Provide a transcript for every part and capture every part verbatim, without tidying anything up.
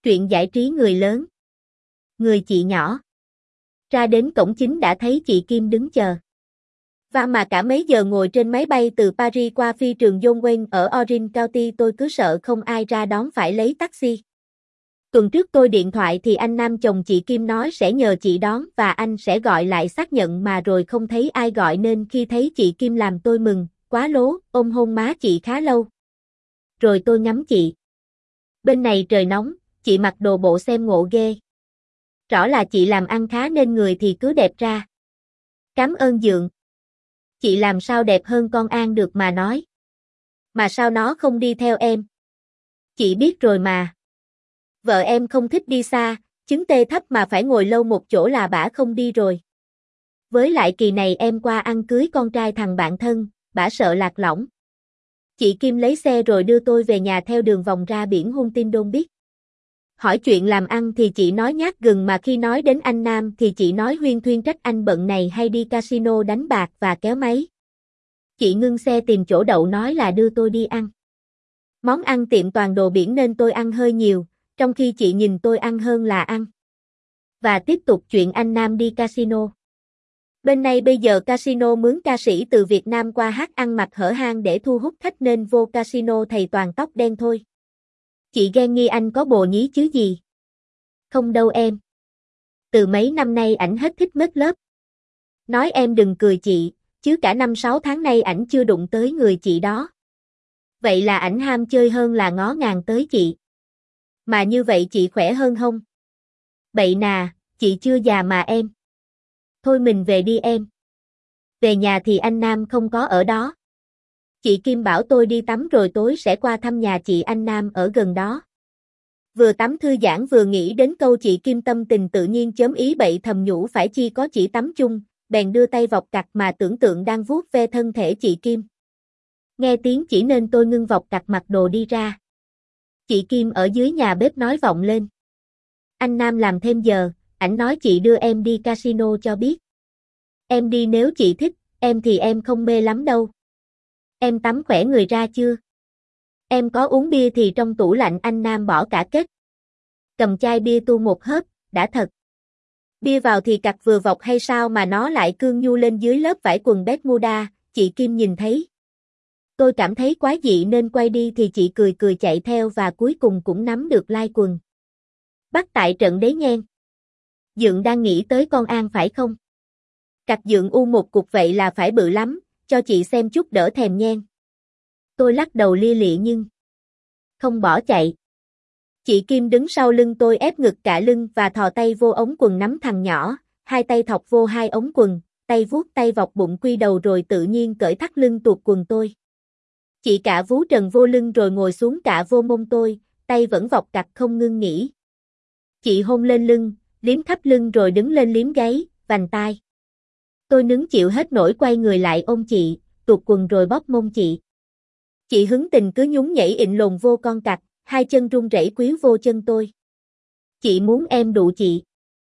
Truyện giải trí người lớn. Người chị nhỏ. Ra đến cổng chính đã thấy chị Kim đứng chờ. Và mà cả mấy giờ ngồi trên máy bay từ Paris qua phi trường John Wayne ở Orange County tôi cứ sợ không ai ra đón phải lấy taxi. Tuần trước tôi điện thoại thì anh Nam chồng chị Kim nói sẽ nhờ chị đón và anh sẽ gọi lại xác nhận mà rồi không thấy ai gọi nên khi thấy chị Kim làm tôi mừng, quá lố, ôm hôn má chị khá lâu. Rồi tôi ngắm chị. Bên này trời nóng, chị mặc đồ bộ xem ngộ ghê. Rõ là chị làm ăn khá nên người thì cứ đẹp ra. Cảm ơn dượng. Chị làm sao đẹp hơn con An được mà nói. Mà sao nó không đi theo em? Chị biết rồi mà. Vợ em không thích đi xa, chứng tê thấp mà phải ngồi lâu một chỗ là bả không đi rồi. Với lại kỳ này em qua ăn cưới con trai thằng bạn thân, bả sợ lạc lõng. Chị Kim lấy xe rồi đưa tôi về nhà theo đường vòng ra biển Huntington Beach. Hỏi chuyện làm ăn thì chị nói nhát gừng mà khi nói đến anh Nam thì chị nói huyên thuyên trách anh bận này hay đi casino đánh bạc và kéo máy. Chị ngưng xe tìm chỗ đậu nói là đưa tôi đi ăn. Món ăn tiệm toàn đồ biển nên tôi ăn hơi nhiều, trong khi chị nhìn tôi ăn hơn là ăn. Và tiếp tục chuyện anh Nam đi casino. Bên này bây giờ casino mướn ca sĩ từ Việt Nam qua hát ăn mặc hở hang để thu hút khách nên vô casino thầy toàn tóc đen thôi. Chị ghen nghi anh có bồ nhí chứ gì. Không đâu em. Từ mấy năm nay ảnh hết thích mất lớp. Nói em đừng cười chị, chứ cả năm sáu tháng nay ảnh chưa đụng tới người chị đó. Vậy là ảnh ham chơi hơn là ngó ngàng tới chị. Mà như vậy chị khỏe hơn không? Bậy nà, chị chưa già mà em. Thôi mình về đi em. Về nhà thì anh Nam không có ở đó. Chị Kim bảo tôi đi tắm rồi tối sẽ qua thăm nhà chị anh Nam ở gần đó. Vừa tắm thư giãn vừa nghĩ đến câu chị Kim tâm tình tự nhiên chớm ý bậy thầm nhủ phải chi có chỉ tắm chung, bèn đưa tay vọc cặt mà tưởng tượng đang vuốt ve thân thể chị Kim. Nghe tiếng chỉ nên tôi ngưng vọc cặt mặc đồ đi ra. Chị Kim ở dưới nhà bếp nói vọng lên. Anh Nam làm thêm giờ, ảnh nói chị đưa em đi casino cho biết. Em đi nếu chị thích, em thì em không mê lắm đâu. Em tắm khỏe người ra chưa? Em có uống bia thì trong tủ lạnh anh Nam bỏ cả kết. Cầm chai bia tu một hớp, đã thật. Bia vào thì cặt vừa vọc hay sao mà nó lại cương nhu lên dưới lớp vải quần Bermuda, chị Kim nhìn thấy. Tôi cảm thấy quá dị nên quay đi thì chị cười cười chạy theo và cuối cùng cũng nắm được lai quần. Bắt tại trận đấy nhen. Dượng đang nghĩ tới con An phải không? Cặt dượng u một cục vậy là phải bự lắm, cho chị xem chút đỡ thèm nhen. Tôi lắc đầu lia lịa nhưng không bỏ chạy. Chị Kim đứng sau lưng tôi ép ngực cả lưng và thò tay vô ống quần nắm thằng nhỏ, hai tay thọc vô hai ống quần, tay vuốt tay vọc bụng quy đầu rồi tự nhiên cởi thắt lưng tuột quần tôi. Chị cả vú trần vô lưng rồi ngồi xuống cả vô mông tôi, tay vẫn vọc cặt không ngưng nghỉ. Chị hôn lên lưng, liếm khắp lưng rồi đứng lên liếm gáy, vành tai. Tôi nứng chịu hết nổi quay người lại ôm chị, tuột quần rồi bóp mông chị. Chị hứng tình cứ nhún nhảy ịn lồn vô con cặt, hai chân run rẩy quýu vô chân tôi. Chị muốn em đụ chị.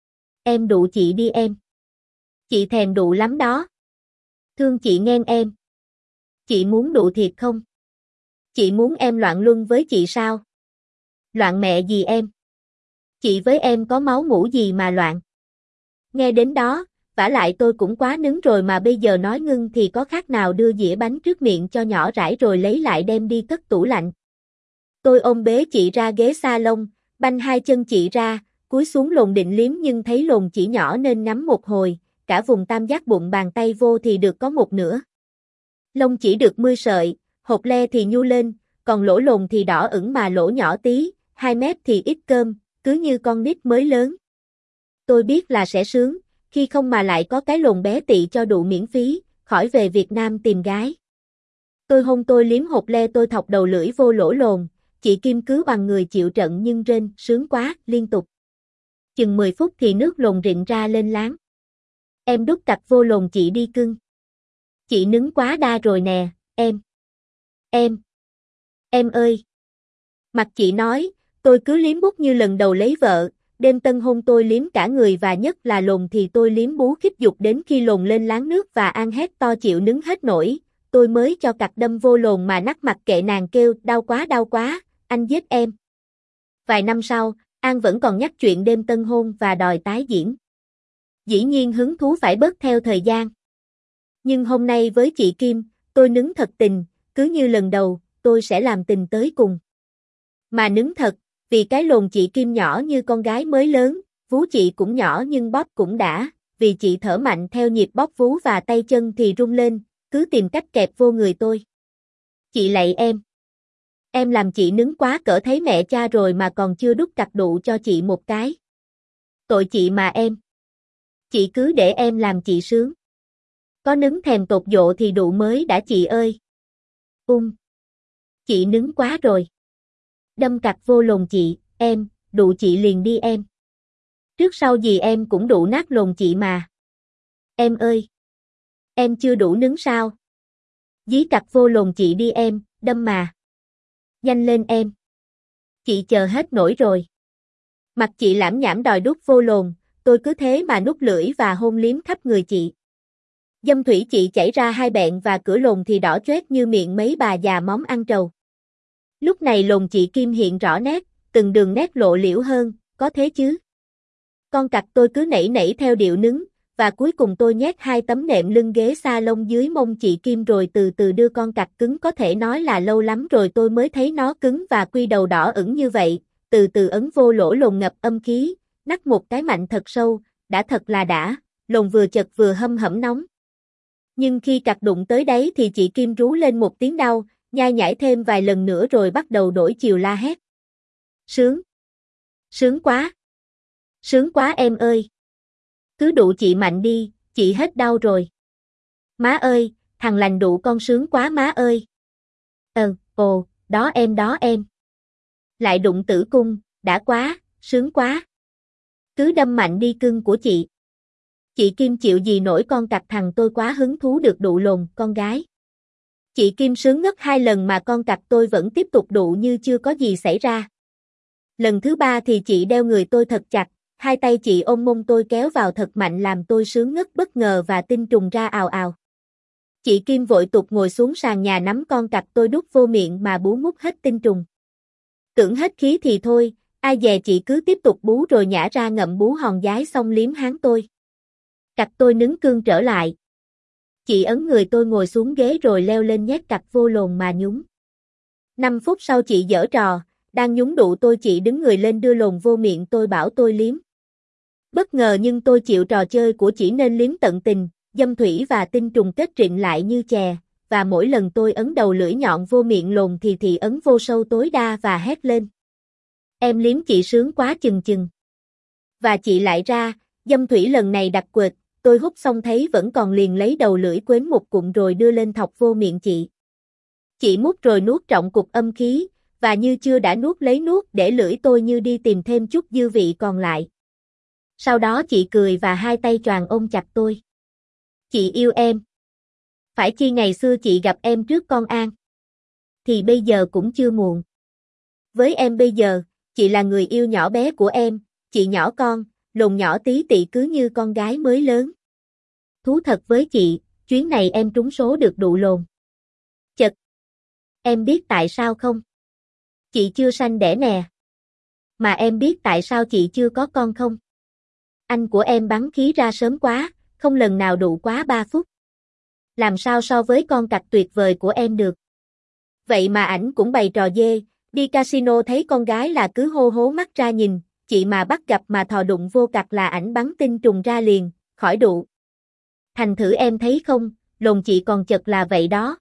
Em đụ chị đi em. Chị thèm đụ lắm đó. Thương chị nghen em. Chị muốn đụ thiệt không? Chị muốn em loạn luân với chị sao? Loạn mẹ gì em? Chị với em có máu mủ gì mà loạn? Nghe đến đó, vả lại tôi cũng quá nứng rồi mà bây giờ nói ngưng thì có khác nào đưa dĩa bánh trước miệng cho nhỏ rãi rồi lấy lại đem đi cất tủ lạnh. Tôi ôm bế chị ra ghế salon, banh hai chân chị ra, cúi xuống lồn định liếm nhưng thấy lồn chỉ nhỏ nên ngắm một hồi, cả vùng tam giác bụng bàn tay vô thì được có một nửa. Lông chỉ được mươi sợi, hột le thì nhu lên, còn lỗ lồn thì đỏ ửng mà lỗ nhỏ tí, hai mép thì ít cơm, cứ như con nít mới lớn. Tôi biết là sẽ sướng, khi không mà lại có cái lồn bé tị cho đụ miễn phí, khỏi về Việt Nam tìm gái. Tôi hôn tôi liếm hột le tôi thọc đầu lưỡi vô lỗ lồn, chị Kim cứ bằng người chịu trận nhưng rên, sướng quá, liên tục. Chừng mười phút thì nước lồn rịn ra lên láng. Em đút cặt vô lồn chị đi cưng. Chị nứng quá đa rồi nè, em. Em. Em ơi. Mặt chị nói, tôi cứ liếm bút như lần đầu lấy vợ, đêm tân hôn tôi liếm cả người và nhất là lồn thì tôi liếm bú khiếp dục đến khi lồn lên láng nước và An hét to chịu nứng hết nổi, tôi mới cho cặt đâm vô lồn mà nắc mặt kệ nàng kêu đau quá đau quá, anh giết em. Vài năm sau, An vẫn còn nhắc chuyện đêm tân hôn và đòi tái diễn. Dĩ nhiên hứng thú phải bớt theo thời gian. Nhưng hôm nay với chị Kim, tôi nứng thật tình, cứ như lần đầu, tôi sẽ làm tình tới cùng. Mà nứng thật, vì cái lồn chị Kim nhỏ như con gái mới lớn, vú chị cũng nhỏ nhưng bóp cũng đã, vì chị thở mạnh theo nhịp bóp vú và tay chân thì rung lên, cứ tìm cách kẹp vô người tôi. Chị lạy em. Em làm chị nứng quá cỡ thấy mẹ cha rồi mà còn chưa đút cặc đụ cho chị một cái. Tội chị mà em. Chị cứ để em làm chị sướng. Có nứng thèm tột dộ thì đụ mới đã chị ơi. Ung. Chị nứng quá rồi. Đâm cặc vô lồn chị, em, đụ chị liền đi em. Trước sau gì em cũng đụ nát lồn chị mà. Em ơi. Em chưa đủ nứng sao? Dí cặc vô lồn chị đi em, đâm mà. Nhanh lên em. Chị chờ hết nổi rồi. Mặt chị lãm nhảm đòi đút vô lồn, tôi cứ thế mà nút lưỡi và hôn liếm khắp người chị. Dâm thủy chị chảy ra hai bẹn và cửa lồn thì đỏ choét như miệng mấy bà già móng ăn trầu. Lúc này lồn chị Kim hiện rõ nét, từng đường nét lộ liễu hơn, có thế chứ. Con cặc tôi cứ nảy nảy theo điệu nứng, và cuối cùng tôi nhét hai tấm nệm lưng ghế sa lông dưới mông chị Kim rồi từ từ đưa con cặc cứng, có thể nói là lâu lắm rồi tôi mới thấy nó cứng và quy đầu đỏ ửng như vậy, từ từ ấn vô lỗ lồn ngập âm khí, nắc một cái mạnh thật sâu, đã thật là đã, lồn vừa chật vừa hâm hẩm nóng. Nhưng khi cặc đụng tới đấy thì chị Kim rú lên một tiếng đau, nhai nhảy thêm vài lần nữa rồi bắt đầu đổi chiều la hét. Sướng! Sướng quá! Sướng quá em ơi! Cứ đụ chị mạnh đi, chị hết đau rồi. Má ơi, thằng lành đụ con sướng quá má ơi. Ờ, ồ, đó em đó em. Lại đụng tử cung, đã quá, sướng quá. Cứ đâm mạnh đi cưng của chị. Chị Kim chịu gì nổi con cặc thằng tôi quá hứng thú được đụ lồn, con gái. Chị Kim sướng ngất hai lần mà con cặc tôi vẫn tiếp tục đụ như chưa có gì xảy ra. Lần thứ ba thì chị đeo người tôi thật chặt, hai tay chị ôm mông tôi kéo vào thật mạnh làm tôi sướng ngất bất ngờ và tinh trùng ra ào ào. Chị Kim vội tục ngồi xuống sàn nhà nắm con cặc tôi đút vô miệng mà bú mút hết tinh trùng. Tưởng hết khí thì thôi, ai dè chị cứ tiếp tục bú rồi nhả ra ngậm bú hòn giái xong liếm háng tôi. Cặc tôi nứng cương trở lại. Chị ấn người tôi ngồi xuống ghế rồi leo lên nhét cặc vô lồn mà nhúng. Năm phút sau chị giở trò, đang nhúng đụ tôi chị đứng người lên đưa lồn vô miệng tôi bảo tôi liếm. Bất ngờ nhưng tôi chịu trò chơi của chị nên liếm tận tình, dâm thủy và tinh trùng kết trịnh lại như chè, và mỗi lần tôi ấn đầu lưỡi nhọn vô miệng lồn thì thì ấn vô sâu tối đa và hét lên. Em liếm chị sướng quá chừng chừng. Và chị lại ra, dâm thủy lần này đặc quệt, tôi hút xong thấy vẫn còn liền lấy đầu lưỡi quến một cụm rồi đưa lên thọc vô miệng chị. Chị mút rồi nuốt trọng cục âm khí, và như chưa đã nuốt lấy nuốt để lưỡi tôi như đi tìm thêm chút dư vị còn lại. Sau đó chị cười và hai tay choàng ôm chặt tôi. Chị yêu em. Phải chi ngày xưa chị gặp em trước con An. Thì bây giờ cũng chưa muộn. Với em bây giờ, chị là người yêu nhỏ bé của em, chị nhỏ con, lồn nhỏ tí tị cứ như con gái mới lớn. Thú thật với chị, chuyến này em trúng số được đụ lồn. Chật. Em biết tại sao không? Chị chưa sanh đẻ nè. Mà em biết tại sao chị chưa có con không? Anh của em bắn khí ra sớm quá, không lần nào đụ quá ba phút. Làm sao so với con cặc tuyệt vời của em được? Vậy mà ảnh cũng bày trò dê, đi casino thấy con gái là cứ hô hố mắt ra nhìn, chị mà bắt gặp mà thò đụng vô cặc là ảnh bắn tinh trùng ra liền, khỏi đụ. Thành thử em thấy không, lồn chị còn chật là vậy đó.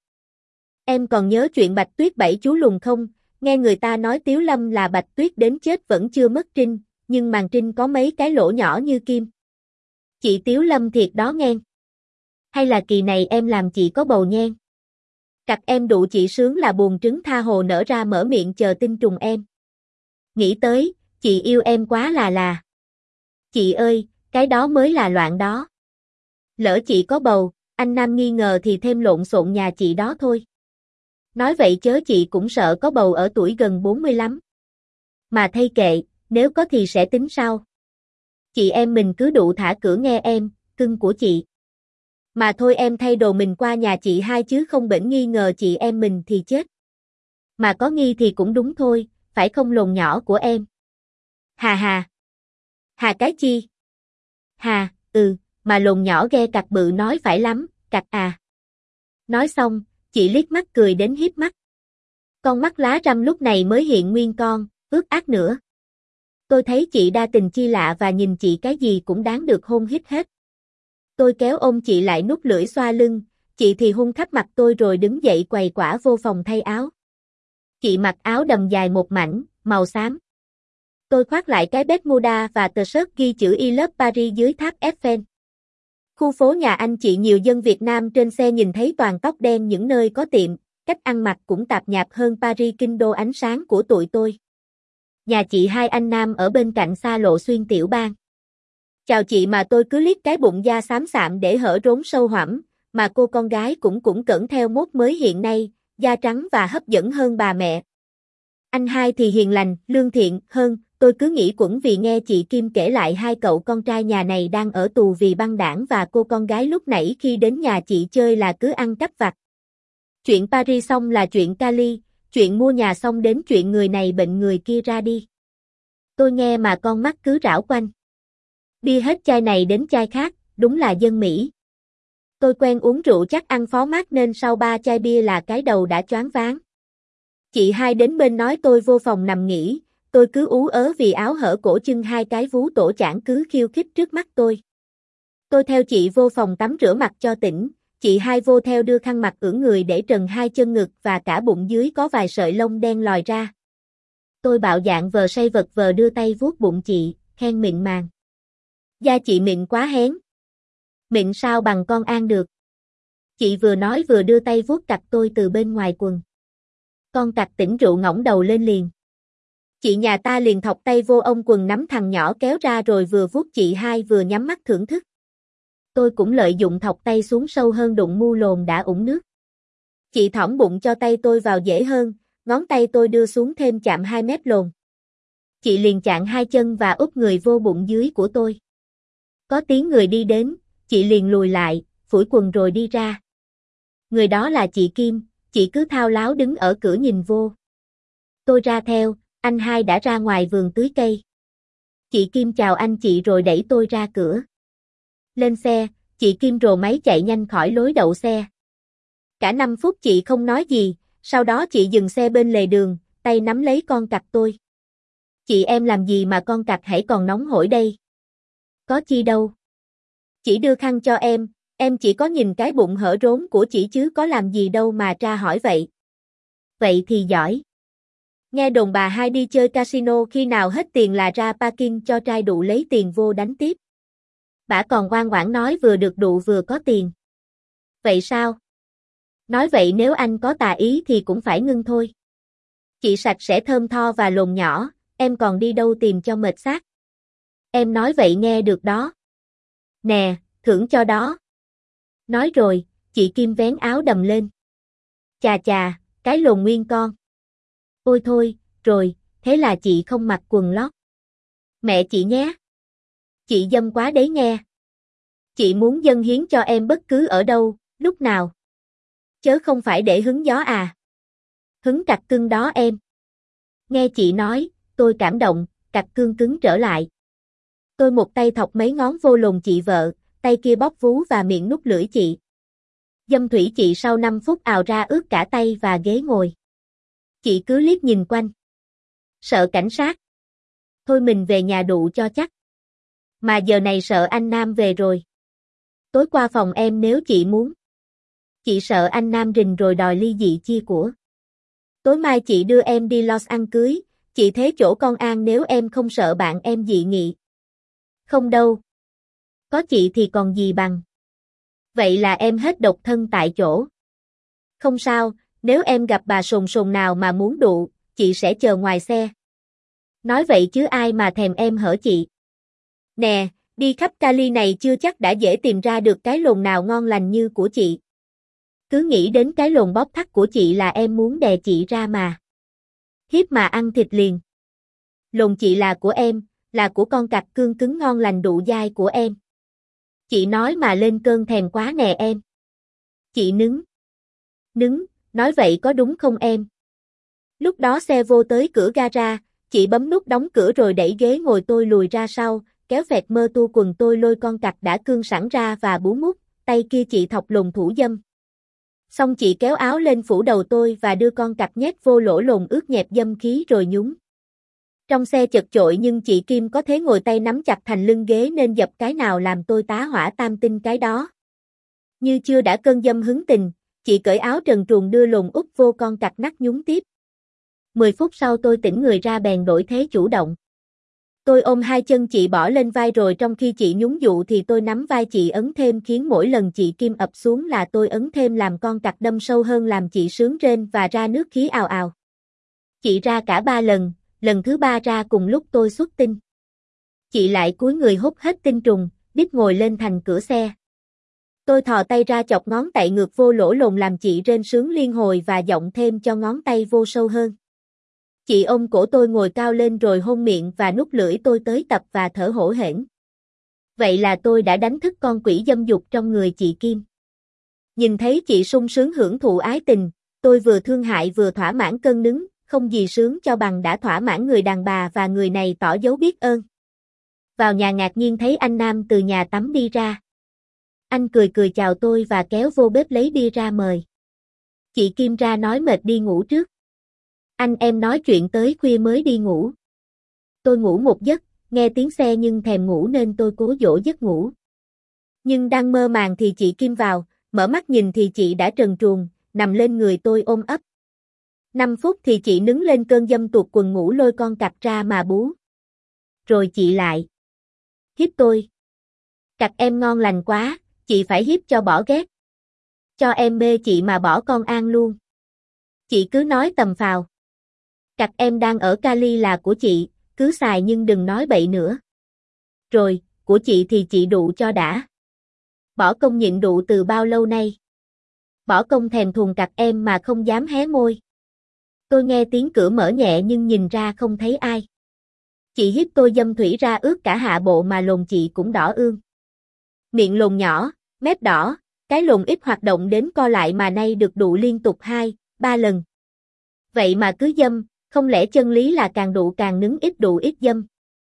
Em còn nhớ chuyện Bạch Tuyết bảy chú lùn không? Nghe người ta nói Tiếu Lâm là Bạch Tuyết đến chết vẫn chưa mất trinh, nhưng màn trinh có mấy cái lỗ nhỏ như kim. Chị Tiếu Lâm thiệt đó nghe. Hay là kỳ này em làm chị có bầu nhen? Cặc em đụ chị sướng là buồn trứng tha hồ nở ra mở miệng chờ tinh trùng em. Nghĩ tới, chị yêu em quá là là. Chị ơi, cái đó mới là loạn đó. Lỡ chị có bầu, anh Nam nghi ngờ thì thêm lộn xộn nhà chị đó thôi. Nói vậy chớ chị cũng sợ có bầu ở tuổi gần bốn mươi lắm. Mà thay kệ, nếu có thì sẽ tính sau. Chị em mình cứ đụ thả cửa nghe em, cưng của chị. Mà thôi em thay đồ mình qua nhà chị hai chứ không bển nghi ngờ chị em mình thì chết. Mà có nghi thì cũng đúng thôi, phải không lồn nhỏ của em? Hà hà. Hà cái chi? Hà, ừ, mà lồn nhỏ ghe cặc bự nói phải lắm, cặc à. Nói xong, chị liếc mắt cười đến hiếp mắt. Con mắt lá răm lúc này mới hiện nguyên con, ướt át nữa. Tôi thấy chị đa tình chi lạ và nhìn chị cái gì cũng đáng được hôn hít hết. Tôi kéo ôm chị lại nút lưỡi xoa lưng, chị thì hôn khắp mặt tôi rồi đứng dậy quầy quả vô phòng thay áo. Chị mặc áo đầm dài một mảnh, màu xám. Tôi khoác lại cái Bermuda và tờ sớt ghi chữ I Love Paris dưới tháp Eiffel. Khu phố nhà anh chị nhiều dân Việt Nam trên xe nhìn thấy toàn tóc đen những nơi có tiệm, cách ăn mặc cũng tạp nhạp hơn Paris kinh đô ánh sáng của tụi tôi. Nhà chị hai anh nam ở bên cạnh xa lộ xuyên tiểu bang. Chào chị mà tôi cứ liếc cái bụng da xám xạm để hở rốn sâu hoẳm, mà cô con gái cũng cũng cẩn theo mốt mới hiện nay, da trắng và hấp dẫn hơn bà mẹ. Anh hai thì hiền lành, lương thiện hơn, tôi cứ nghĩ quẩn vì nghe chị Kim kể lại hai cậu con trai nhà này đang ở tù vì băng đảng và cô con gái lúc nãy khi đến nhà chị chơi là cứ ăn cắp vặt. Chuyện Paris xong là chuyện Cali, chuyện mua nhà xong đến chuyện người này bệnh người kia ra đi. Tôi nghe mà con mắt cứ rảo quanh. Bia hết chai này đến chai khác, đúng là dân Mỹ. Tôi quen uống rượu chắc ăn phó mát nên sau ba chai bia là cái đầu đã choáng váng. Chị hai đến bên nói tôi vô phòng nằm nghỉ, tôi cứ ú ớ vì áo hở cổ chân hai cái vú tổ chảng cứ khiêu khích trước mắt tôi. Tôi theo chị vô phòng tắm rửa mặt cho tỉnh, chị hai vô theo đưa khăn mặt ưỡn người để trần hai chân ngực và cả bụng dưới có vài sợi lông đen lòi ra. Tôi bạo dạn vờ say vật vờ đưa tay vuốt bụng chị, khen mịn màng. Da chị mịn quá hén. Mịn sao bằng con An được. Chị vừa nói vừa đưa tay vuốt cặc tôi từ bên ngoài quần. Con cặc tỉnh rượu ngỗng đầu lên liền. Chị nhà ta liền thọc tay vô ông quần nắm thằng nhỏ kéo ra rồi vừa vuốt chị hai vừa nhắm mắt thưởng thức. Tôi cũng lợi dụng thọc tay xuống sâu hơn đụng mu lồn đã ủng nước. Chị thõng bụng cho tay tôi vào dễ hơn, ngón tay tôi đưa xuống thêm chạm hai mép lồn. Chị liền chạm hai chân và úp người vô bụng dưới của tôi. Có tiếng người đi đến, chị liền lùi lại, phủi quần rồi đi ra. Người đó là chị Kim, chị cứ thao láo đứng ở cửa nhìn vô. Tôi ra theo, anh hai đã ra ngoài vườn tưới cây. Chị Kim chào anh chị rồi đẩy tôi ra cửa. Lên xe, chị Kim rồ máy chạy nhanh khỏi lối đậu xe. Cả năm phút chị không nói gì, sau đó chị dừng xe bên lề đường, tay nắm lấy con cặc tôi. Chị em làm gì mà con cặc hãy còn nóng hổi đây? Có chi đâu. Chị đưa khăn cho em, em chỉ có nhìn cái bụng hở rốn của chị chứ có làm gì đâu mà tra hỏi vậy. Vậy thì giỏi. Nghe đồn bà hai đi chơi casino khi nào hết tiền là ra parking cho trai đụ lấy tiền vô đánh tiếp. Bả còn ngoan ngoãn nói vừa được đụ vừa có tiền. Vậy sao? Nói vậy nếu anh có tà ý thì cũng phải ngưng thôi. Chị sạch sẽ thơm tho và lồn nhỏ, em còn đi đâu tìm cho mệt xác. Em nói vậy nghe được đó. Nè, thưởng cho đó. Nói rồi, chị Kim vén áo đầm lên. Chà chà, cái lồn nguyên con. Ôi thôi, rồi, thế là chị không mặc quần lót. Mẹ chị nhé. Chị dâm quá đấy nghe. Chị muốn dâng hiến cho em bất cứ ở đâu, lúc nào. Chớ không phải để hứng gió à. Hứng cặc cưng đó em. Nghe chị nói, tôi cảm động, cặc cương cứng trở lại. Tôi một tay thọc mấy ngón vô lồn chị vợ, tay kia bóp vú và miệng nút lưỡi chị. Dâm thủy chị sau năm phút ào ra ướt cả tay và ghế ngồi. Chị cứ liếc nhìn quanh. Sợ cảnh sát. Thôi mình về nhà đụ cho chắc. Mà giờ này sợ anh Nam về rồi. Tối qua phòng em nếu chị muốn. Chị sợ anh Nam rình rồi đòi ly dị chia của. Tối mai chị đưa em đi Los ăn cưới, chị thế chỗ con An nếu em không sợ bạn em dị nghị. Không đâu. Có chị thì còn gì bằng. Vậy là em hết độc thân tại chỗ. Không sao, nếu em gặp bà sồn sồn nào mà muốn đụ, chị sẽ chờ ngoài xe. Nói vậy chứ ai mà thèm em hở chị. Nè, đi khắp Cali này chưa chắc đã dễ tìm ra được cái lồn nào ngon lành như của chị. Cứ nghĩ đến cái lồn bóp thắt của chị là em muốn đè chị ra mà. Hiếp mà ăn thịt liền. Lồn chị là của em, là của con cặc cương cứng ngon lành đụ dai của em. Chị nói mà lên cơn thèm quá nè em. Chị nứng. Nứng, nói vậy có đúng không em? Lúc đó xe vô tới cửa gara, chị bấm nút đóng cửa rồi đẩy ghế ngồi tôi lùi ra sau, kéo vẹt mơ tu quần tôi lôi con cặc đã cương sẵn ra và bú mút, tay kia chị thọc lùng thủ dâm. Xong chị kéo áo lên phủ đầu tôi và đưa con cặc nhét vô lỗ lồn ướt nhẹp dâm khí rồi nhúng. Trong xe chật chội nhưng chị Kim có thế ngồi tay nắm chặt thành lưng ghế nên dập cái nào làm tôi tá hỏa tam tinh cái đó. Như chưa đã cơn dâm hứng tình, chị cởi áo trần truồng đưa lồn úp vô con cặc nắc nhúng tiếp. Mười phút sau tôi tỉnh người ra bèn đổi thế chủ động. Tôi ôm hai chân chị bỏ lên vai rồi trong khi chị nhúng dụ thì tôi nắm vai chị ấn thêm khiến mỗi lần chị Kim ập xuống là tôi ấn thêm làm con cặc đâm sâu hơn làm chị sướng rên và ra nước khí ào ào. Chị ra cả ba lần, lần thứ ba ra cùng lúc tôi xuất tinh. Chị lại cúi người hút hết tinh trùng, đít ngồi lên thành cửa xe. Tôi thò tay ra chọc ngón tay ngược vô lỗ lồn làm chị rên sướng liên hồi và giọng thêm cho ngón tay vô sâu hơn. Chị ôm cổ tôi ngồi cao lên rồi hôn miệng và nút lưỡi tôi tới tập và thở hổn hển. Vậy là tôi đã đánh thức con quỷ dâm dục trong người chị Kim. Nhìn thấy chị sung sướng hưởng thụ ái tình, tôi vừa thương hại vừa thỏa mãn cơn nứng, không gì sướng cho bằng đã thỏa mãn người đàn bà và người này tỏ dấu biết ơn. Vào nhà ngạc nhiên thấy anh Nam từ nhà tắm đi ra. Anh cười cười chào tôi và kéo vô bếp lấy bia ra mời. Chị Kim ra nói mệt đi ngủ trước. Anh em nói chuyện tới khuya mới đi ngủ. Tôi ngủ một giấc, nghe tiếng xe nhưng thèm ngủ nên tôi cố dỗ giấc ngủ. Nhưng đang mơ màng thì chị Kim vào, mở mắt nhìn thì chị đã trần truồng, nằm lên người tôi ôm ấp. Năm phút thì chị nứng lên cơn dâm tuột quần ngủ lôi con cặc ra mà bú. Rồi chị lại hiếp tôi. Cặc em ngon lành quá, chị phải hiếp cho bỏ ghét. Cho em mê chị mà bỏ con An luôn. Chị cứ nói tầm phào. Cặc em đang ở Cali là của chị, cứ xài nhưng đừng nói bậy nữa. Rồi, của chị thì chị đụ cho đã. Bỏ công nhịn đụ từ bao lâu nay. Bỏ công thèm thuồng cặc em mà không dám hé môi. Tôi nghe tiếng cửa mở nhẹ nhưng nhìn ra không thấy ai. Chị hiếp tôi dâm thủy ra ướt cả hạ bộ mà lồn chị cũng đỏ ương. Miệng lồn nhỏ, mép đỏ, cái lồn ít hoạt động đến co lại mà nay được đụ liên tục hai, ba lần. Vậy mà cứ dâm, không lẽ chân lý là càng đụ càng nứng ít đụ ít dâm.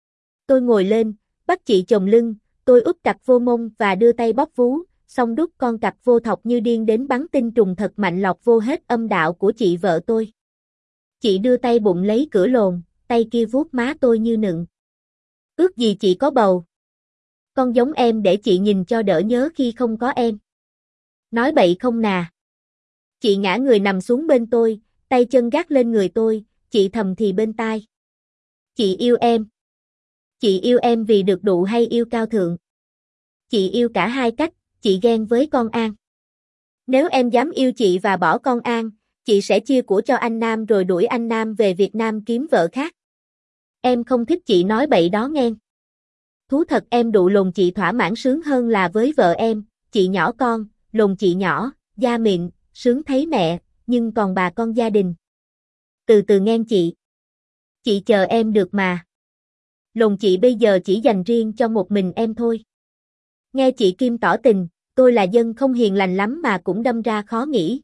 Tôi ngồi lên, bắt chị chồng lưng, tôi úp cặc vô mông và đưa tay bóp vú, xong đút con cặc vô thọc như điên đến bắn tinh trùng thật mạnh lọc vô hết âm đạo của chị vợ tôi. Chị đưa tay bụng lấy cửa lồn, tay kia vuốt má tôi như nựng. Ước gì chị có bầu. Con giống em để chị nhìn cho đỡ nhớ khi không có em. Nói bậy không nà. Chị ngã người nằm xuống bên tôi, tay chân gác lên người tôi, chị thầm thì bên tai. Chị yêu em. Chị yêu em vì được đụ hay yêu cao thượng. Chị yêu cả hai cách, chị ghen với con An. Nếu em dám yêu chị và bỏ con An, chị sẽ chia của cho anh Nam rồi đuổi anh Nam về Việt Nam kiếm vợ khác. Em không thích chị nói bậy đó nghe. Thú thật em đụ lồn chị thỏa mãn sướng hơn là với vợ em, chị nhỏ con, lồn chị nhỏ, da mịn, sướng thấy mẹ, nhưng còn bà con gia đình. Từ từ nghe chị. Chị chờ em được mà. Lồn chị bây giờ chỉ dành riêng cho một mình em thôi. Nghe chị Kim tỏ tình, tôi là dân không hiền lành lắm mà cũng đâm ra khó nghĩ.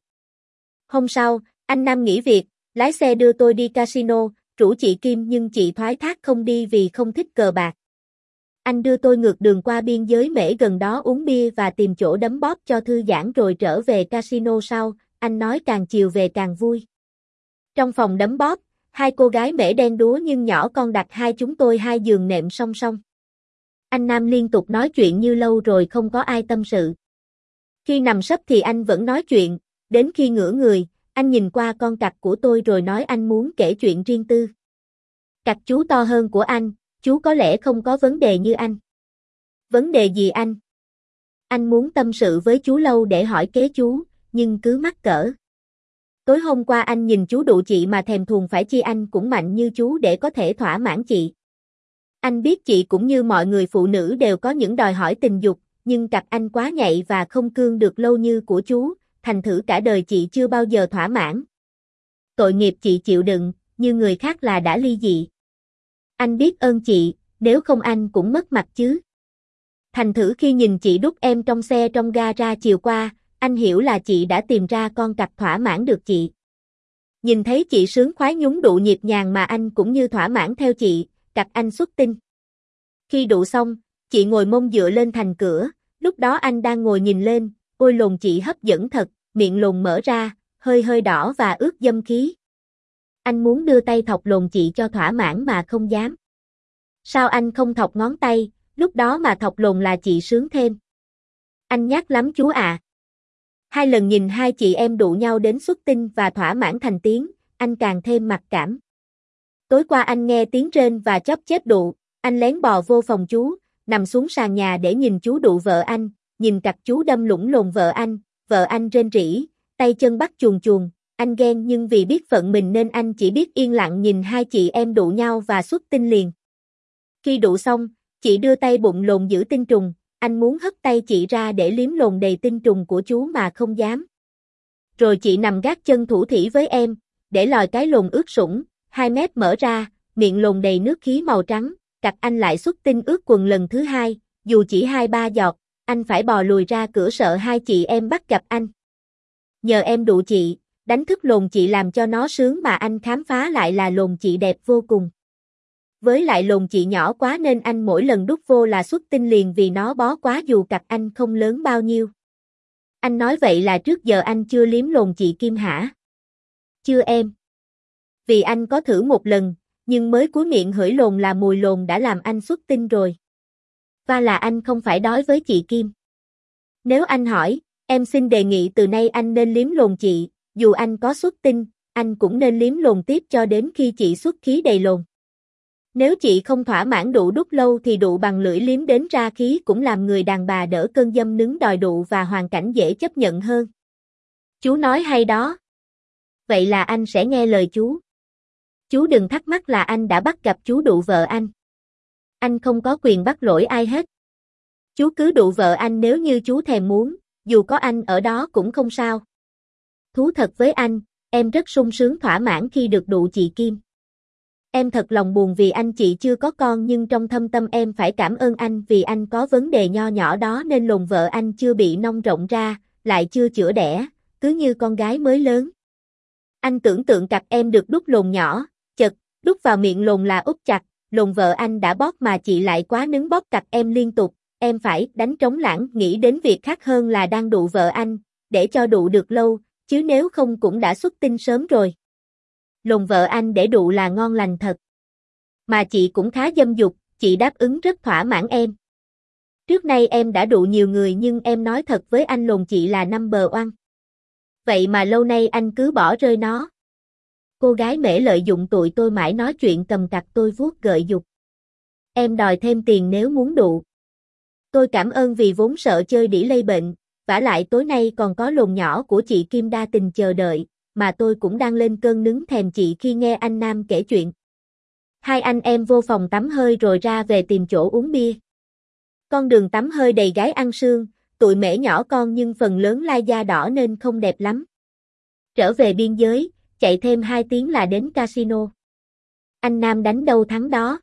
Hôm sau, anh Nam nghỉ việc, lái xe đưa tôi đi casino, rủ chị Kim nhưng chị thoái thác không đi vì không thích cờ bạc. Anh đưa tôi ngược đường qua biên giới Mễ gần đó uống bia và tìm chỗ đấm bóp cho thư giãn rồi trở về casino sau, anh nói càng chiều về càng vui. Trong phòng đấm bóp, hai cô gái Mễ đen đúa nhưng nhỏ con đặt hai chúng tôi hai giường nệm song song. Anh Nam liên tục nói chuyện như lâu rồi không có ai tâm sự. Khi nằm sấp thì anh vẫn nói chuyện, đến khi ngửa người, anh nhìn qua con cặc của tôi rồi nói anh muốn kể chuyện riêng tư. Cặc chú to hơn của anh, chú có lẽ không có vấn đề như anh. Vấn đề gì anh? Anh muốn tâm sự với chú lâu để hỏi kế chú, nhưng cứ mắc cỡ. Tối hôm qua anh nhìn chú đụ chị mà thèm thuồng phải chi anh cũng mạnh như chú để có thể thỏa mãn chị. Anh biết chị cũng như mọi người phụ nữ đều có những đòi hỏi tình dục, nhưng cặc anh quá nhạy và không cương được lâu như của chú, thành thử cả đời chị chưa bao giờ thỏa mãn. Tội nghiệp chị chịu đựng, như người khác là đã ly dị. Anh biết ơn chị, nếu không anh cũng mất mặt chứ. Thành thử khi nhìn chị đút em trong xe trong ga ra chiều qua, anh hiểu là chị đã tìm ra con cặc thỏa mãn được chị. Nhìn thấy chị sướng khoái nhún đụ nhịp nhàng mà anh cũng như thỏa mãn theo chị, cặc anh xuất tinh. Khi đụ xong, chị ngồi mông dựa lên thành cửa, lúc đó anh đang ngồi nhìn lên, ôi lồn chị hấp dẫn thật, miệng lồn mở ra, hơi hơi đỏ và ướt dâm khí. Anh muốn đưa tay thọc lồn chị cho thỏa mãn mà không dám. Sao anh không thọc ngón tay, lúc đó mà thọc lồn là chị sướng thêm. Anh nhát lắm chú à. Hai lần nhìn hai chị em đụ nhau đến xuất tinh và thỏa mãn thành tiếng, anh càng thêm mặc cảm. Tối qua anh nghe tiếng rên và chóp chép đụ, anh lén bò vô phòng chú, nằm xuống sàn nhà để nhìn chú đụ vợ anh, nhìn cặp chú đâm lũng lồn vợ anh, vợ anh rên rỉ, tay chân bắt chuồn chuồn, anh ghen nhưng vì biết phận mình nên anh chỉ biết yên lặng nhìn hai chị em đụ nhau và xuất tinh liền. Khi đụ xong, chị đưa tay bụng lồn giữ tinh trùng, anh muốn hất tay chị ra để liếm lồn đầy tinh trùng của chú mà không dám. Rồi chị nằm gác chân thủ thỉ với em, để lòi cái lồn ướt sũng, hai mép mở ra, miệng lồn đầy nước khí màu trắng, cặc anh lại xuất tinh ướt quần lần thứ hai, dù chỉ hai ba giọt, anh phải bò lùi ra cửa sợ hai chị em bắt gặp anh. Nhờ em đụ chị, đánh thức lồn chị làm cho nó sướng mà anh khám phá lại là lồn chị đẹp vô cùng. Với lại lồn chị nhỏ quá nên anh mỗi lần đút vô là xuất tinh liền vì nó bó quá dù cặc anh không lớn bao nhiêu. Anh nói vậy là trước giờ anh chưa liếm lồn chị Kim hả? Chưa em. Vì anh có thử một lần, nhưng mới cúi miệng hửi lồn là mùi lồn đã làm anh xuất tinh rồi. Và là anh không phải đói với chị Kim. Nếu anh hỏi, em xin đề nghị từ nay anh nên liếm lồn chị, dù anh có xuất tinh, anh cũng nên liếm lồn tiếp cho đến khi chị xuất khí đầy lồn. Nếu chị không thỏa mãn đụ đút lâu thì đụ bằng lưỡi liếm đến ra khí cũng làm người đàn bà đỡ cơn dâm nứng đòi đụ và hoàn cảnh dễ chấp nhận hơn. Chú nói hay đó. Vậy là anh sẽ nghe lời chú. Chú đừng thắc mắc là anh đã bắt gặp chú đụ vợ anh. Anh không có quyền bắt lỗi ai hết. Chú cứ đụ vợ anh nếu như chú thèm muốn, dù có anh ở đó cũng không sao. Thú thật với anh, em rất sung sướng thỏa mãn khi được đụ chị Kim. Em thật lòng buồn vì anh chị chưa có con nhưng trong thâm tâm em phải cảm ơn anh vì anh có vấn đề nho nhỏ đó nên lồn vợ anh chưa bị nông rộng ra, lại chưa chữa đẻ, cứ như con gái mới lớn. Anh tưởng tượng cặp em được đút lồn nhỏ, chật, đút vào miệng lồn là úp chặt, lồn vợ anh đã bóp mà chị lại quá nứng bóp cặp em liên tục, em phải đánh trống lãng nghĩ đến việc khác hơn là đang đụ vợ anh, để cho đụ được lâu, chứ nếu không cũng đã xuất tinh sớm rồi. Lồn vợ anh để đụ là ngon lành thật. Mà chị cũng khá dâm dục, chị đáp ứng rất thỏa mãn em. Trước nay em đã đụ nhiều người nhưng em nói thật với anh lồn chị là number one. Vậy mà lâu nay anh cứ bỏ rơi nó. Cô gái mễ lợi dụng tụi tôi mãi nói chuyện cầm cặc tôi vuốt gợi dục. Em đòi thêm tiền nếu muốn đụ. Tôi cảm ơn vì vốn sợ chơi đĩ lây bệnh, vả lại tối nay còn có lồn nhỏ của chị Kim đa tình chờ đợi, mà tôi cũng đang lên cơn nứng thèm chị khi nghe anh Nam kể chuyện. Hai anh em vô phòng tắm hơi rồi ra về tìm chỗ uống bia. Con đường tắm hơi đầy gái ăn sương, tụi mễ nhỏ con nhưng phần lớn lai da đỏ nên không đẹp lắm. Trở về biên giới, chạy thêm hai tiếng là đến casino. Anh Nam đánh đâu thắng đó.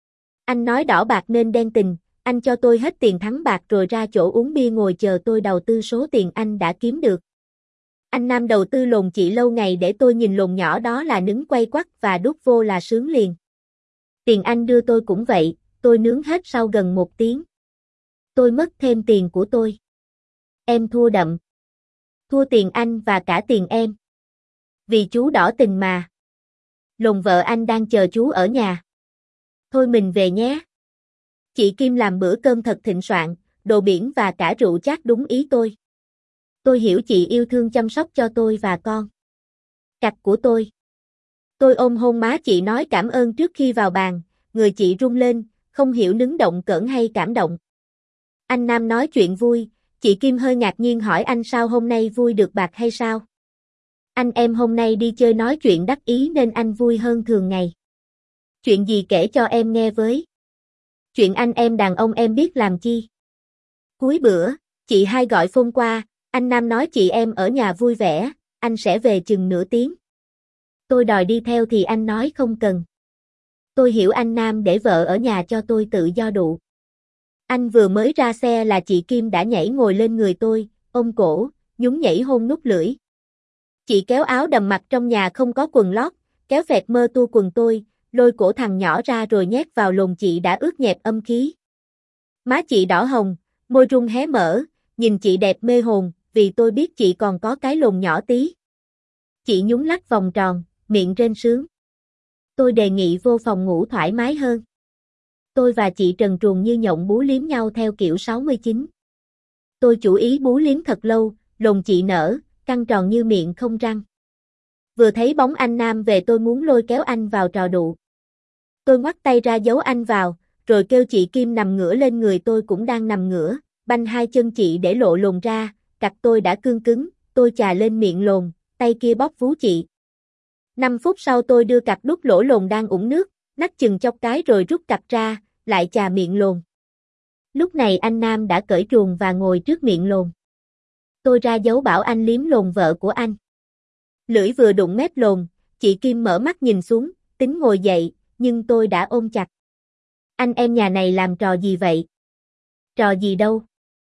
Anh nói đỏ bạc nên đen tình, anh cho tôi hết tiền thắng bạc rồi ra chỗ uống bia ngồi chờ tôi đầu tư số tiền anh đã kiếm được. Anh Nam đầu tư lồn chị lâu ngày để tôi nhìn lồn nhỏ đó là nứng quay quắt và đút vô là sướng liền. Tiền anh đưa tôi cũng vậy, tôi nướng hết sau gần một tiếng. Tôi mất thêm tiền của tôi. Em thua đậm. Thua tiền anh và cả tiền em. Vì chú đỏ tình mà. Lồn vợ anh đang chờ chú ở nhà. Thôi mình về nhé. Chị Kim làm bữa cơm thật thịnh soạn, đồ biển và cả rượu chát đúng ý tôi. Tôi hiểu chị yêu thương chăm sóc cho tôi và con. Cặc của tôi. Tôi ôm hôn má chị nói cảm ơn trước khi vào bàn, người chị run lên, không hiểu nứng động cỡn hay cảm động. Anh Nam nói chuyện vui, chị Kim hơi ngạc nhiên hỏi anh sao hôm nay vui được bạc hay sao? Anh em hôm nay đi chơi nói chuyện đắc ý nên anh vui hơn thường ngày. Chuyện gì kể cho em nghe với? Chuyện anh em đàn ông em biết làm chi? Cuối bữa, chị hai gọi phone qua, anh Nam nói chị em ở nhà vui vẻ, anh sẽ về chừng nửa tiếng. Tôi đòi đi theo thì anh nói không cần. Tôi hiểu anh Nam để vợ ở nhà cho tôi tự do đụ. Anh vừa mới ra xe là chị Kim đã nhảy ngồi lên người tôi, ôm cổ, nhún nhảy hôn nút lưỡi. Chị kéo áo đầm mặc trong nhà không có quần lót, kéo vẹt mơ tua quần tôi, lôi cổ thằng nhỏ ra rồi nhét vào lồn chị đã ướt nhẹp âm khí. Má chị đỏ hồng, môi rung hé mở, nhìn chị đẹp mê hồn, vì tôi biết chị còn có cái lồn nhỏ tí. Chị nhún lắc vòng tròn, miệng rên sướng. Tôi đề nghị vô phòng ngủ thoải mái hơn. Tôi và chị trần truồng như nhộng bú liếm nhau theo kiểu sáu mươi chín. Tôi chủ ý bú liếm thật lâu, lồn chị nở, căng tròn như miệng không răng. Vừa thấy bóng anh Nam về tôi muốn lôi kéo anh vào trò đụ. Tôi ngoắt tay ra giấu anh vào, rồi kêu chị Kim nằm ngửa lên người tôi cũng đang nằm ngửa, banh hai chân chị để lộ lồn ra, cặt tôi đã cương cứng, tôi chà lên miệng lồn, tay kia bóp vú chị. Năm phút sau tôi đưa cặt đút lỗ lồn đang ủng nước, nắc chừng chốc cái rồi rút cặt ra, lại chà miệng lồn. Lúc này anh Nam đã cởi truồng và ngồi trước miệng lồn. Tôi ra dấu bảo anh liếm lồn vợ của anh. Lưỡi vừa đụng mép lồn, chị Kim mở mắt nhìn xuống, tính ngồi dậy, nhưng tôi đã ôm chặt. Anh em nhà này làm trò gì vậy? Trò gì đâu?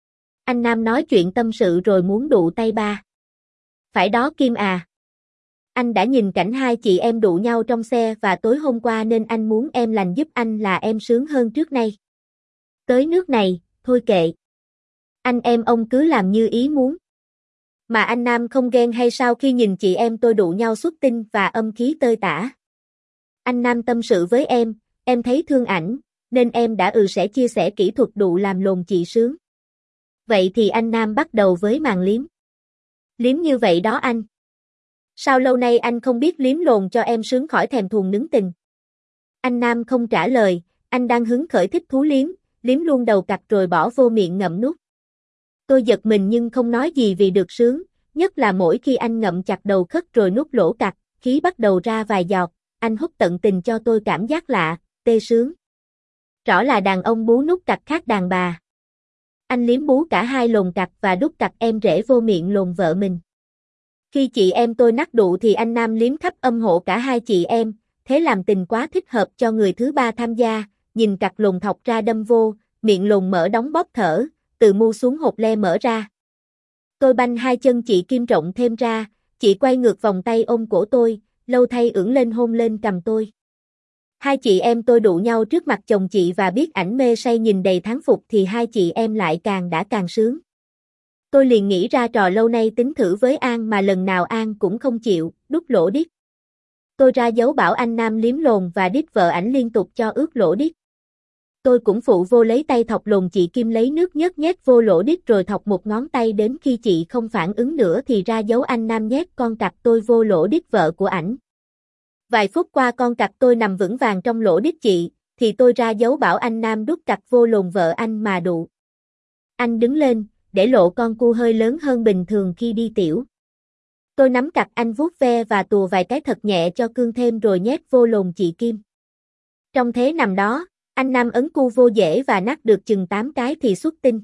Anh Nam nói chuyện tâm sự rồi muốn đụ tay ba. Phải đó Kim à. Anh đã nhìn cảnh hai chị em đụ nhau trong xe và tối hôm qua nên anh muốn em lành giúp anh là em sướng hơn trước nay. Tới nước này, thôi kệ. Anh em ông cứ làm như ý muốn. Mà anh Nam không ghen hay sao khi nhìn chị em tôi đụ nhau xuất tinh và âm khí tơi tả. Anh Nam tâm sự với em, em thấy thương ảnh, nên em đã ừ sẽ chia sẻ kỹ thuật đụ làm lồn chị sướng. Vậy thì anh Nam bắt đầu với màn liếm. Liếm như vậy đó anh. Sao lâu nay anh không biết liếm lồn cho em sướng khỏi thèm thuồng nướng tình? Anh Nam không trả lời, anh đang hứng khởi thích thú liếm, liếm luôn đầu cặt rồi bỏ vô miệng ngậm nuốt. Tôi giật mình nhưng không nói gì vì được sướng, nhất là mỗi khi anh ngậm chặt đầu khất rồi nuốt lỗ cặt, khí bắt đầu ra vài giọt, anh hút tận tình cho tôi cảm giác lạ, tê sướng. Rõ là đàn ông bú nút cặt khác đàn bà. Anh liếm bú cả hai lồn cặt và đút cặt em rễ vô miệng lồn vợ mình. Khi chị em tôi nắc đụ thì anh Nam liếm khắp âm hộ cả hai chị em, thế làm tình quá thích hợp cho người thứ ba tham gia, nhìn cặt lồn thọc ra đâm vô, miệng lồn mở đóng bóp thở, từ mu xuống hột le mở ra. Tôi banh hai chân chị Kim rộng thêm ra, chị quay ngược vòng tay ôm cổ tôi, lâu thay ưỡn lên hôn lên cằm tôi. Hai chị em tôi đụ nhau trước mặt chồng chị và biết ảnh mê say nhìn đầy thán phục thì hai chị em lại càng đã càng sướng. Tôi liền nghĩ ra trò lâu nay tính thử với An mà lần nào An cũng không chịu, đút lỗ đít. Tôi ra dấu bảo anh Nam liếm lồn và đít vợ ảnh liên tục cho ướt lỗ đít. Tôi cũng phụ vô lấy tay thọc lồn chị Kim lấy nước nhớt nhét vô lỗ đít rồi thọc một ngón tay đến khi chị không phản ứng nữa thì ra dấu anh Nam nhét con cặc tôi vô lỗ đít vợ của ảnh. Vài phút qua con cặc tôi nằm vững vàng trong lỗ đít chị, thì tôi ra dấu bảo anh Nam đút cặc vô lồn vợ anh mà đụ. Anh đứng lên, để lộ con cu hơi lớn hơn bình thường khi đi tiểu. Tôi nắm cặc anh vuốt ve và tùa vài cái thật nhẹ cho cương thêm rồi nhét vô lồn chị Kim. Trong thế nằm đó, anh Nam ấn cu vô dễ và nắc được chừng tám cái thì xuất tinh.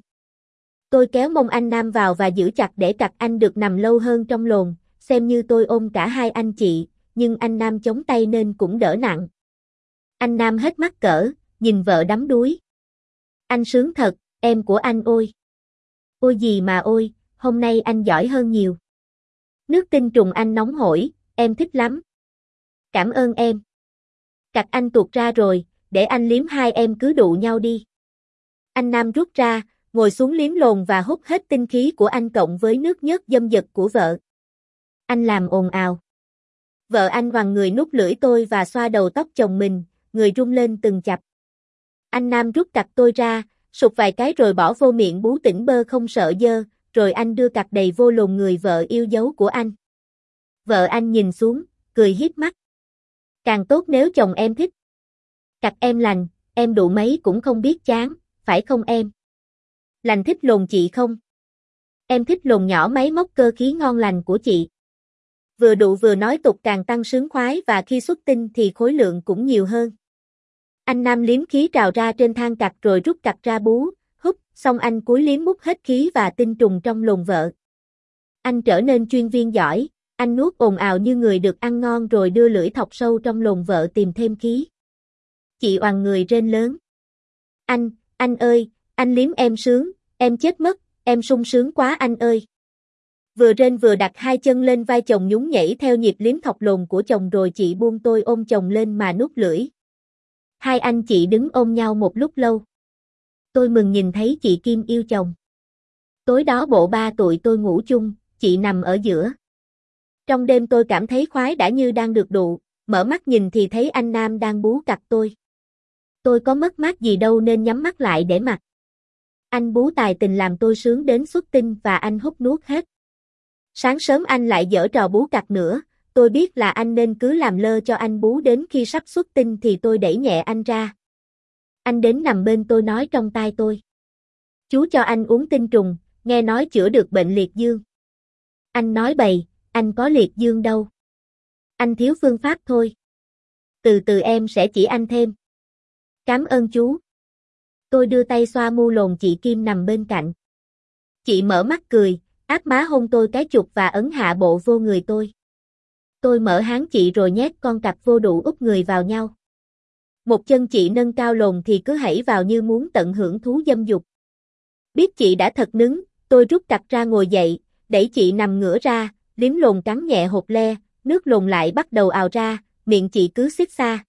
Tôi kéo mông anh Nam vào và giữ chặt để cặc anh được nằm lâu hơn trong lồn, xem như tôi ôm cả hai anh chị, nhưng anh Nam chống tay nên cũng đỡ nặng. Anh Nam hết mắc cỡ, nhìn vợ đắm đuối. Anh sướng thật, em của anh ôi. Ôi gì mà ôi, hôm nay anh giỏi hơn nhiều. Nước tinh trùng anh nóng hổi, em thích lắm. Cảm ơn em. Cặc anh tuột ra rồi, để anh liếm hai em cứ đụ nhau đi. Anh Nam rút ra, ngồi xuống liếm lồn và hút hết tinh khí của anh cộng với nước nhớt dâm dật của vợ. Anh làm ồn ào. Vợ anh quằn người nút lưỡi tôi và xoa đầu tóc chồng mình, người rung lên từng chập. Anh Nam rút cặc tôi ra, sụt vài cái rồi bỏ vô miệng bú tỉnh bơ không sợ dơ, rồi anh đưa cặc đầy vô lồn người vợ yêu dấu của anh. Vợ anh nhìn xuống, cười hiếp mắt. Càng tốt nếu chồng em thích. Cặc em lành, em đụ mấy cũng không biết chán, phải không em? Lành thích lồn chị không? Em thích lồn nhỏ máy móc cơ khí ngon lành của chị. Vừa đụ vừa nói tục càng tăng sướng khoái và khi xuất tinh thì khối lượng cũng nhiều hơn. Anh Nam liếm khí trào ra trên than cặc rồi rút cặc ra bú, húp, xong anh cúi liếm mút hết khí và tinh trùng trong lồn vợ. Anh trở nên chuyên viên giỏi, anh nuốt ồn ào như người được ăn ngon rồi đưa lưỡi thọc sâu trong lồn vợ tìm thêm khí. Chị oằn người rên lớn. Anh, anh ơi, anh liếm em sướng, em chết mất, em sung sướng quá anh ơi. Vừa rên vừa đặt hai chân lên vai chồng nhún nhảy theo nhịp liếm thọc lồn của chồng rồi chị buông tôi ôm chồng lên mà nuốt lưỡi. Hai anh chị đứng ôm nhau một lúc lâu. Tôi mừng nhìn thấy chị Kim yêu chồng. Tối đó bộ ba tụi tôi ngủ chung, chị nằm ở giữa. Trong đêm tôi cảm thấy khoái đã như đang được đụ, mở mắt nhìn thì thấy anh Nam đang bú cặc tôi. Tôi có mất mát gì đâu nên nhắm mắt lại để mặc. Anh bú tài tình làm tôi sướng đến xuất tinh và anh hút nuốt hết. Sáng sớm anh lại giở trò bú cặc nữa, tôi biết là anh nên cứ làm lơ cho anh bú đến khi sắp xuất tinh thì tôi đẩy nhẹ anh ra. Anh đến nằm bên tôi nói trong tai tôi. Chú cho anh uống tinh trùng, nghe nói chữa được bệnh liệt dương. Anh nói bậy, anh có liệt dương đâu. Anh thiếu phương pháp thôi. Từ từ em sẽ chỉ anh thêm. Cảm ơn chú. Tôi đưa tay xoa mu lồn chị Kim nằm bên cạnh. Chị mở mắt cười, áp má hôn tôi cái chục và ấn hạ bộ vô người tôi. Tôi mở háng chị rồi nhét con cặc vô đủ úp người vào nhau. Một chân chị nâng cao lồn thì cứ hãy vào như muốn tận hưởng thú dâm dục. Biết chị đã thật nứng, tôi rút cặc ra ngồi dậy, đẩy chị nằm ngửa ra, liếm lồn cắn nhẹ hột le, nước lồn lại bắt đầu ào ra, miệng chị cứ xít xa.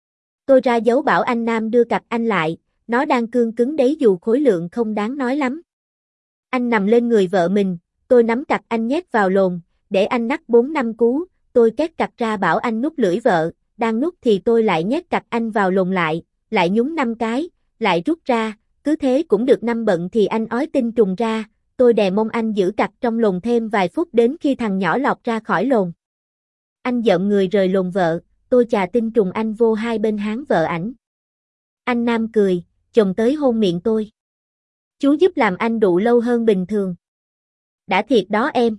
Tôi ra dấu bảo anh Nam đưa cặc anh lại, nó đang cương cứng đấy dù khối lượng không đáng nói lắm. Anh nằm lên người vợ mình, tôi nắm cặc anh nhét vào lồn, để anh nắc bốn năm cú, tôi két cặc ra bảo anh nút lưỡi vợ, đang nút thì tôi lại nhét cặc anh vào lồn lại, lại nhúng năm cái, lại rút ra, cứ thế cũng được năm bận thì anh ói tinh trùng ra, tôi đè mông anh giữ cặc trong lồn thêm vài phút đến khi thằng nhỏ lọt ra khỏi lồn. Anh giận người rời lồn vợ, tôi chà tinh trùng anh vô hai bên háng vợ ảnh. Anh Nam cười, chồng tới hôn miệng tôi. Chú giúp làm anh đụ lâu hơn bình thường. Đã thiệt đó em.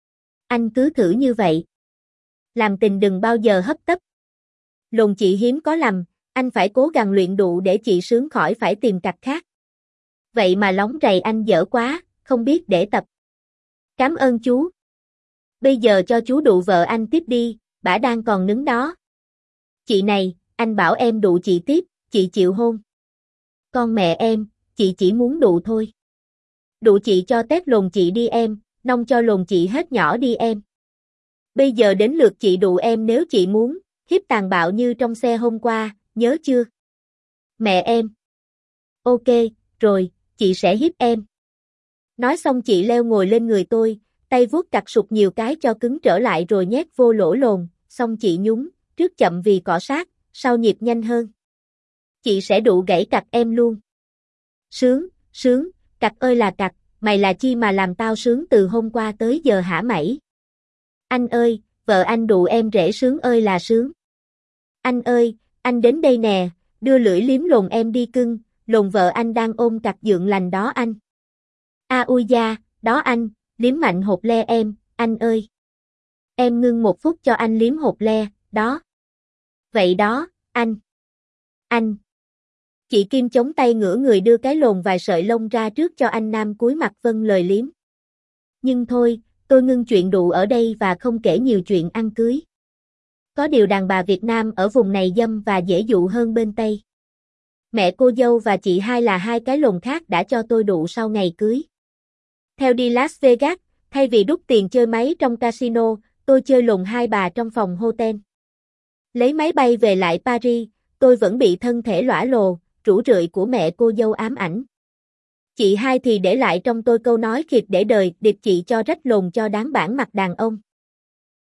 Anh cứ thử như vậy. Làm tình đừng bao giờ hấp tấp. Lồn chị hiếm có làm, anh phải cố gắng luyện đụ để chị sướng khỏi phải tìm cặc khác. Vậy mà lóng rầy anh dở quá, không biết để tập. Cảm ơn chú. Bây giờ cho chú đụ vợ anh tiếp đi, bả đang còn nứng đó. Chị này, anh bảo em đụ chị tiếp, chị chịu hôn. Con mẹ em, chị chỉ muốn đụ thôi. Đụ chị cho tét lồn chị đi em, nong cho lồn chị hết nhỏ đi em. Bây giờ đến lượt chị đụ em nếu chị muốn, hiếp tàn bạo như trong xe hôm qua, nhớ chưa? Mẹ em. Ok, rồi, chị sẽ hiếp em. Nói xong chị leo ngồi lên người tôi, tay vuốt cặc sụt nhiều cái cho cứng trở lại rồi nhét vô lỗ lồn, xong chị nhúng, trước chậm vì cọ sát, sau nhịp nhanh hơn. Chị sẽ đụ gãy cặc em luôn. Sướng, sướng, cặc ơi là cặc, mày là chi mà làm tao sướng từ hôm qua tới giờ hả mẩy? Anh ơi, vợ anh đụ em rể sướng ơi là sướng. Anh ơi, anh đến đây nè, đưa lưỡi liếm lồn em đi cưng, lồn vợ anh đang ôm cặc dượng lành đó anh. A ui da, đó anh, liếm mạnh hột le em, anh ơi. Em ngưng một phút cho anh liếm hột le, đó. Vậy đó, anh. Anh. Chị Kim chống tay ngửa người đưa cái lồn vài sợi lông ra trước cho anh Nam cúi mặt vâng lời liếm. Nhưng thôi, tôi ngưng chuyện đụ ở đây và không kể nhiều chuyện ăn cưới. Có điều đàn bà Việt Nam ở vùng này dâm và dễ dụ hơn bên Tây. Mẹ cô dâu và chị hai là hai cái lồn khác đã cho tôi đụ sau ngày cưới. Theo đi Las Vegas, thay vì đút tiền chơi máy trong casino, tôi chơi lồn hai bà trong phòng hotel. Lấy máy bay về lại Paris, tôi vẫn bị thân thể lõa lồ, rủ rượi của mẹ cô dâu ám ảnh. Chị hai thì để lại trong tôi câu nói khiệt để đời, điệp chị cho rách lồn cho đáng bản mặt đàn ông.